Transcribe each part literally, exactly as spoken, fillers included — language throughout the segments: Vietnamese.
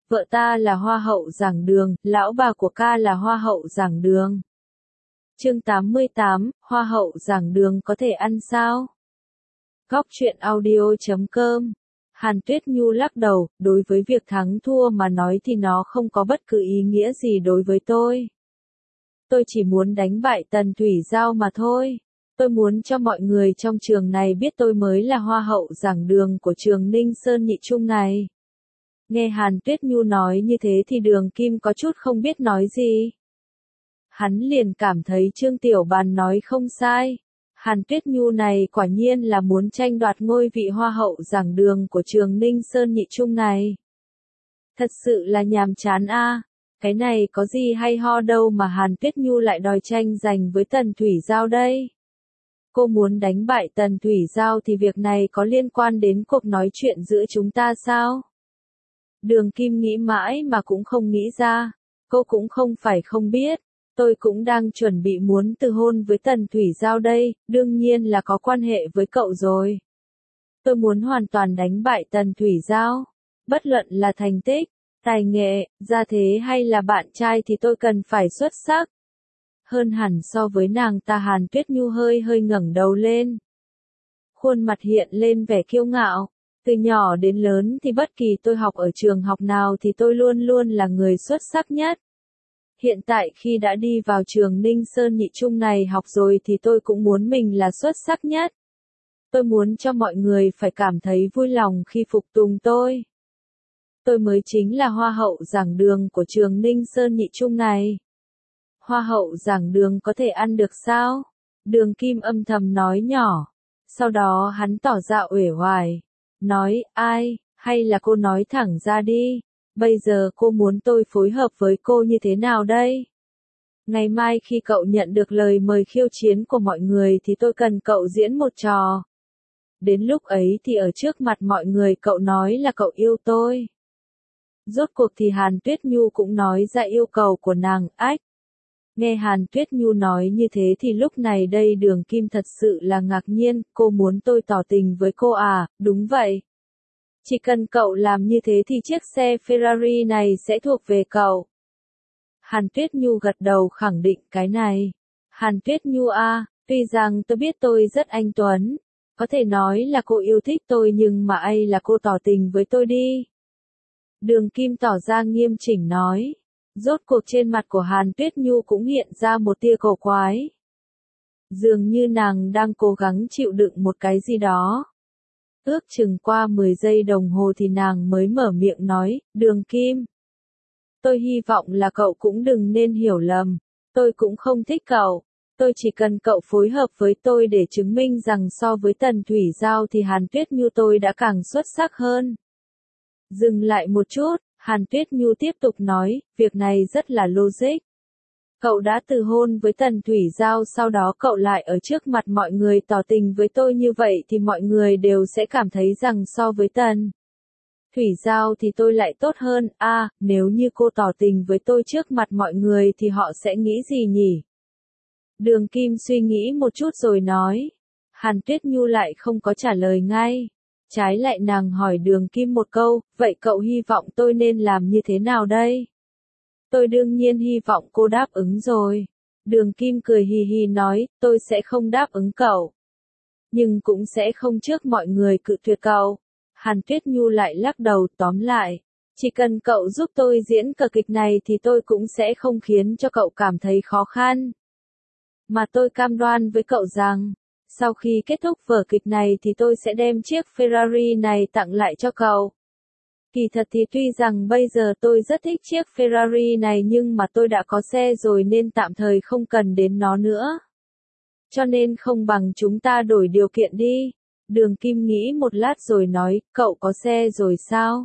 Vợ ta là hoa hậu giảng đường, lão bà của ca là hoa hậu giảng đường. Chương tám mươi tám, hoa hậu giảng đường có thể ăn sao? Góc truyện audio chấm com. Hàn Tuyết Nhu lắc đầu, đối với việc thắng thua mà nói thì nó không có bất cứ ý nghĩa gì đối với tôi. Tôi chỉ muốn đánh bại Tần Thủy Giao mà thôi. Tôi muốn cho mọi người trong trường này biết tôi mới là hoa hậu giảng đường của trường Ninh Sơn Nhị Trung này. Nghe Hàn Tuyết Nhu nói như thế thì Đường Kim có chút không biết nói gì. Hắn liền cảm thấy Trương Tiểu Bàn nói không sai. Hàn Tuyết Nhu này quả nhiên là muốn tranh đoạt ngôi vị hoa hậu giảng đường của trường Ninh Sơn Nhị Trung này. Thật sự là nhàm chán a. À. Cái này có gì hay ho đâu mà Hàn Tuyết Nhu lại đòi tranh giành với Tần Thủy Giao đây. Cô muốn đánh bại Tần Thủy Giao thì việc này có liên quan đến cuộc nói chuyện giữa chúng ta sao? Đường Kim nghĩ mãi mà cũng không nghĩ ra. Cô cũng không phải không biết. Tôi cũng đang chuẩn bị muốn từ hôn với Tần Thủy Giao đây, đương nhiên là có quan hệ với cậu rồi. Tôi muốn hoàn toàn đánh bại Tần Thủy Giao. Bất luận là thành tích, tài nghệ, gia thế hay là bạn trai thì tôi cần phải xuất sắc. Hơn hẳn so với nàng ta. Hàn Tuyết Nhu hơi hơi ngẩng đầu lên. Khuôn mặt hiện lên vẻ kiêu ngạo. Từ nhỏ đến lớn thì bất kỳ tôi học ở trường học nào thì tôi luôn luôn là người xuất sắc nhất. Hiện tại khi đã đi vào trường Ninh Sơn Nhị Trung này học rồi thì tôi cũng muốn mình là xuất sắc nhất. Tôi muốn cho mọi người phải cảm thấy vui lòng khi phục tùng tôi. Tôi mới chính là hoa hậu giảng đường của trường Ninh Sơn Nhị Trung này. Hoa hậu giảng đường có thể ăn được sao? Đường Kim âm thầm nói nhỏ. Sau đó hắn tỏ ra uể oải. Nói, ai, hay là cô nói thẳng ra đi. Bây giờ cô muốn tôi phối hợp với cô như thế nào đây? Ngày mai khi cậu nhận được lời mời khiêu chiến của mọi người thì tôi cần cậu diễn một trò. Đến lúc ấy thì ở trước mặt mọi người cậu nói là cậu yêu tôi. Rốt cuộc thì Hàn Tuyết Nhu cũng nói ra yêu cầu của nàng. Ách. Nghe Hàn Tuyết Nhu nói như thế thì lúc này đây Đường Kim thật sự là ngạc nhiên. Cô muốn tôi tỏ tình với cô à? Đúng vậy. Chỉ cần cậu làm như thế thì chiếc xe Ferrari này sẽ thuộc về cậu. Hàn Tuyết Nhu gật đầu khẳng định cái này. Hàn Tuyết Nhu a, tuy rằng tôi biết tôi rất anh tuấn. Có thể nói là cô yêu thích tôi nhưng mà ai là cô tỏ tình với tôi đi. Đường Kim tỏ ra nghiêm chỉnh nói. Rốt cuộc trên mặt của Hàn Tuyết Nhu cũng hiện ra một tia cổ quái. Dường như nàng đang cố gắng chịu đựng một cái gì đó. Ước chừng qua mười giây đồng hồ thì nàng mới mở miệng nói, Đường Kim. Tôi hy vọng là cậu cũng đừng nên hiểu lầm. Tôi cũng không thích cậu. Tôi chỉ cần cậu phối hợp với tôi để chứng minh rằng so với Tần Thủy Giao thì Hàn Tuyết Nhu tôi đã càng xuất sắc hơn. Dừng lại một chút, Hàn Tuyết Nhu tiếp tục nói, việc này rất là logic. Cậu đã từ hôn với Tần Thủy Giao sau đó cậu lại ở trước mặt mọi người tỏ tình với tôi như vậy thì mọi người đều sẽ cảm thấy rằng so với Tần Thủy Giao thì tôi lại tốt hơn. A, à, nếu như cô tỏ tình với tôi trước mặt mọi người thì họ sẽ nghĩ gì nhỉ? Đường Kim suy nghĩ một chút rồi nói. Hàn Tuyết Nhu lại không có trả lời ngay. Trái lại nàng hỏi Đường Kim một câu, vậy cậu hy vọng tôi nên làm như thế nào đây? Tôi đương nhiên hy vọng cô đáp ứng rồi. Đường Kim cười hì hì nói, tôi sẽ không đáp ứng cậu. Nhưng cũng sẽ không trước mọi người cự tuyệt cậu. Hàn Tuyết Nhu lại lắc đầu. Tóm lại, chỉ cần cậu giúp tôi diễn cờ kịch này thì tôi cũng sẽ không khiến cho cậu cảm thấy khó khăn. Mà tôi cam đoan với cậu rằng, sau khi kết thúc vở kịch này thì tôi sẽ đem chiếc Ferrari này tặng lại cho cậu. Kỳ thật thì tuy rằng bây giờ tôi rất thích chiếc Ferrari này nhưng mà tôi đã có xe rồi nên tạm thời không cần đến nó nữa. Cho nên không bằng chúng ta đổi điều kiện đi. Đường Kim nghĩ một lát rồi nói, cậu có xe rồi sao?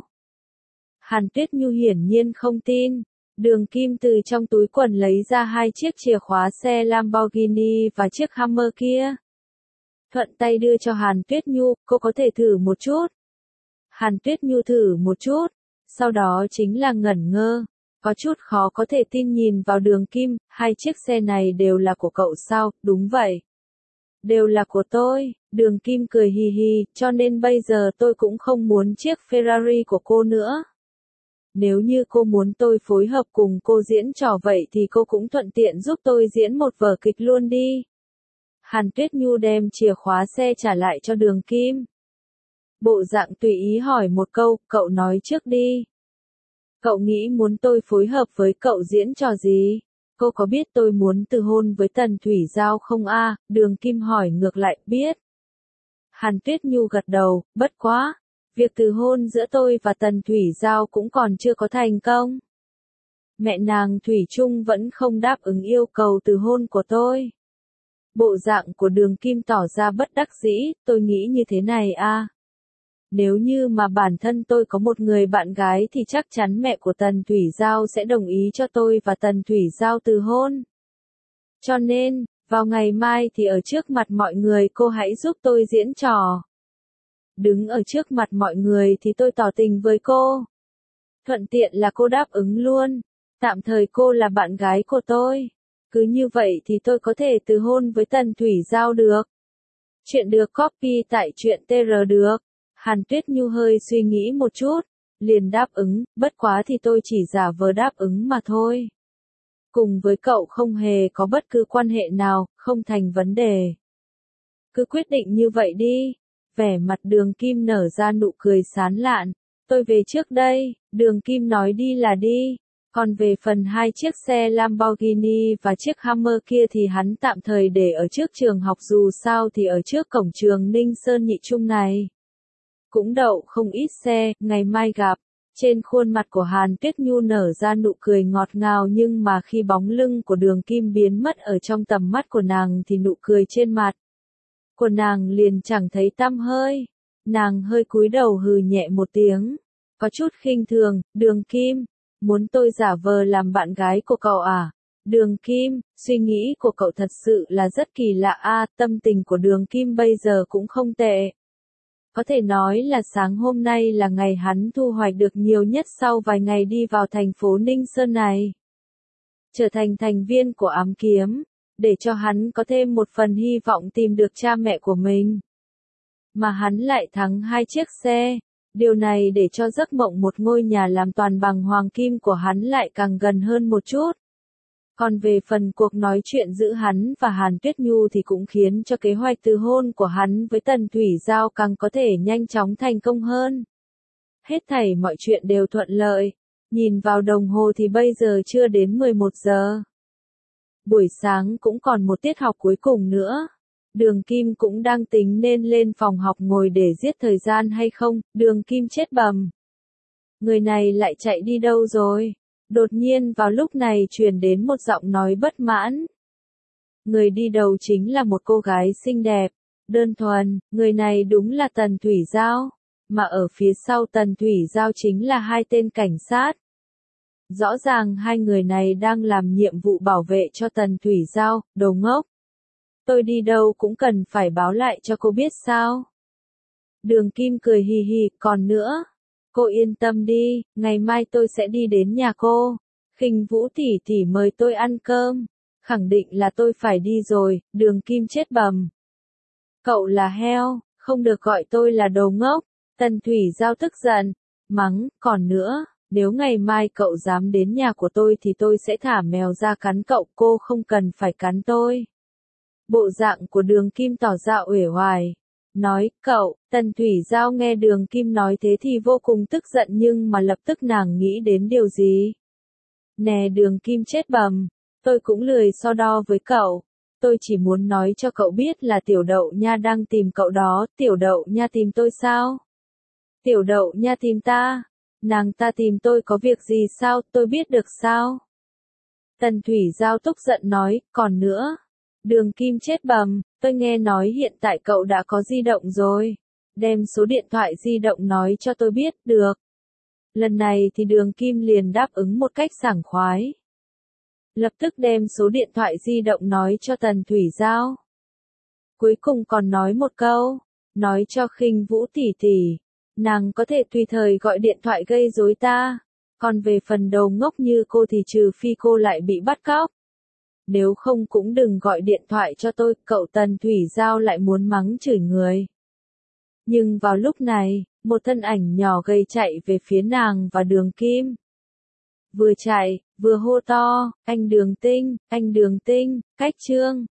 Hàn Tuyết Nhu hiển nhiên không tin. Đường Kim từ trong túi quần lấy ra hai chiếc chìa khóa xe Lamborghini và chiếc Hummer kia. Thuận tay đưa cho Hàn Tuyết Nhu, cô có thể thử một chút. Hàn Tuyết Nhu thử một chút, sau đó chính là ngẩn ngơ, có chút khó có thể tin nhìn vào Đường Kim, hai chiếc xe này đều là của cậu sao? Đúng vậy. Đều là của tôi. Đường Kim cười hì hì, cho nên bây giờ tôi cũng không muốn chiếc Ferrari của cô nữa. Nếu như cô muốn tôi phối hợp cùng cô diễn trò vậy thì cô cũng thuận tiện giúp tôi diễn một vở kịch luôn đi. Hàn Tuyết Nhu đem chìa khóa xe trả lại cho Đường Kim. Bộ dạng tùy ý hỏi một câu, cậu nói trước đi. Cậu nghĩ muốn tôi phối hợp với cậu diễn trò gì? Cô có biết tôi muốn từ hôn với Tần Thủy Giao không a? À? Đường Kim hỏi ngược lại, biết. Hàn Tuyết Nhu gật đầu, bất quá. Việc từ hôn giữa tôi và Tần Thủy Giao cũng còn chưa có thành công. Mẹ nàng Thủy Chung vẫn không đáp ứng yêu cầu từ hôn của tôi. Bộ dạng của Đường Kim tỏ ra bất đắc dĩ, tôi nghĩ như thế này a. À. Nếu như mà bản thân tôi có một người bạn gái thì chắc chắn mẹ của Tần Thủy Giao sẽ đồng ý cho tôi và Tần Thủy Giao từ hôn. Cho nên, vào ngày mai thì ở trước mặt mọi người cô hãy giúp tôi diễn trò. Đứng ở trước mặt mọi người thì tôi tỏ tình với cô. Thuận tiện là cô đáp ứng luôn. Tạm thời cô là bạn gái của tôi. Cứ như vậy thì tôi có thể từ hôn với Tần Thủy Giao được. Chuyện được copy tại truyện tê rờ được. Hàn Tuyết Nhu hơi suy nghĩ một chút. Liền đáp ứng, bất quá thì tôi chỉ giả vờ đáp ứng mà thôi. Cùng với cậu không hề có bất cứ quan hệ nào, không thành vấn đề. Cứ quyết định như vậy đi. Vẻ mặt Đường Kim nở ra nụ cười sán lạn. Tôi về trước đây, Đường Kim nói đi là đi. Còn về phần hai chiếc xe Lamborghini và chiếc Hummer kia thì hắn tạm thời để ở trước trường học, dù sao thì ở trước cổng trường Ninh Sơn Nhị Trung này. Cũng đậu không ít xe, ngày mai gặp. Trên khuôn mặt của Hàn Tuyết Nhu nở ra nụ cười ngọt ngào, nhưng mà khi bóng lưng của Đường Kim biến mất ở trong tầm mắt của nàng thì nụ cười trên mặt của nàng liền chẳng thấy tăm hơi. Nàng hơi cúi đầu hừ nhẹ một tiếng, có chút khinh thường, Đường Kim, muốn tôi giả vờ làm bạn gái của cậu à? Đường Kim, suy nghĩ của cậu thật sự là rất kỳ lạ a. À, tâm tình của Đường Kim bây giờ cũng không tệ. Có thể nói là sáng hôm nay là ngày hắn thu hoạch được nhiều nhất sau vài ngày đi vào thành phố Ninh Sơn này. Trở thành thành viên của ám kiếm, để cho hắn có thêm một phần hy vọng tìm được cha mẹ của mình. Mà hắn lại thắng hai chiếc xe. Điều này để cho giấc mộng một ngôi nhà làm toàn bằng hoàng kim của hắn lại càng gần hơn một chút. Còn về phần cuộc nói chuyện giữa hắn và Hàn Tuyết Nhu thì cũng khiến cho kế hoạch từ hôn của hắn với Tần Thủy Giao càng có thể nhanh chóng thành công hơn. Hết thảy mọi chuyện đều thuận lợi. Nhìn vào đồng hồ thì bây giờ chưa đến mười một giờ. Buổi sáng cũng còn một tiết học cuối cùng nữa. Đường Kim cũng đang tính nên lên phòng học ngồi để giết thời gian hay không. Đường Kim chết bầm. Người này lại chạy đi đâu rồi? Đột nhiên vào lúc này truyền đến một giọng nói bất mãn. Người đi đầu chính là một cô gái xinh đẹp, đơn thuần, người này đúng là Tần Thủy Giao, mà ở phía sau Tần Thủy Giao chính là hai tên cảnh sát. Rõ ràng hai người này đang làm nhiệm vụ bảo vệ cho Tần Thủy Giao, đồ ngốc. Tôi đi đâu cũng cần phải báo lại cho cô biết sao? Đường Kim cười hì hì, còn nữa. Cô yên tâm đi, ngày mai tôi sẽ đi đến nhà cô. Khinh Vũ tỷ tỷ mời tôi ăn cơm. Khẳng định là tôi phải đi rồi, Đường Kim chết bầm. Cậu là heo, không được gọi tôi là đồ ngốc. Tần Thủy Giao tức giận, mắng, còn nữa, nếu ngày mai cậu dám đến nhà của tôi thì tôi sẽ thả mèo ra cắn cậu, cô không cần phải cắn tôi. Bộ dạng của Đường Kim tỏ ra uể oải. Nói, cậu, Tần Thủy Giao nghe Đường Kim nói thế thì vô cùng tức giận, nhưng mà lập tức nàng nghĩ đến điều gì. Nè Đường Kim chết bầm, tôi cũng lười so đo với cậu. Tôi chỉ muốn nói cho cậu biết là Tiểu Đậu Nha đang tìm cậu đó. Tiểu Đậu Nha tìm tôi sao? Tiểu Đậu Nha tìm ta? Nàng ta tìm tôi có việc gì sao? Tôi biết được sao? Tần Thủy Giao tức giận nói, còn nữa. Đường Kim chết bầm, tôi nghe nói hiện tại cậu đã có di động rồi. Đem số điện thoại di động nói cho tôi biết, được. Lần này thì Đường Kim liền đáp ứng một cách sảng khoái. Lập tức đem số điện thoại di động nói cho Tần Thủy Giao. Cuối cùng còn nói một câu, nói cho Khinh Vũ tỷ tỷ, nàng có thể tùy thời gọi điện thoại gây rối ta. Còn về phần đầu ngốc như cô thì trừ phi cô lại bị bắt cóc. Nếu không cũng đừng gọi điện thoại cho tôi, cậu Tần Thủy Giao lại muốn mắng chửi người. Nhưng vào lúc này, một thân ảnh nhỏ gầy chạy về phía nàng và Đường Kim. vừa chạy, vừa hô to, anh Đường Tinh, anh Đường Tinh, cách chương.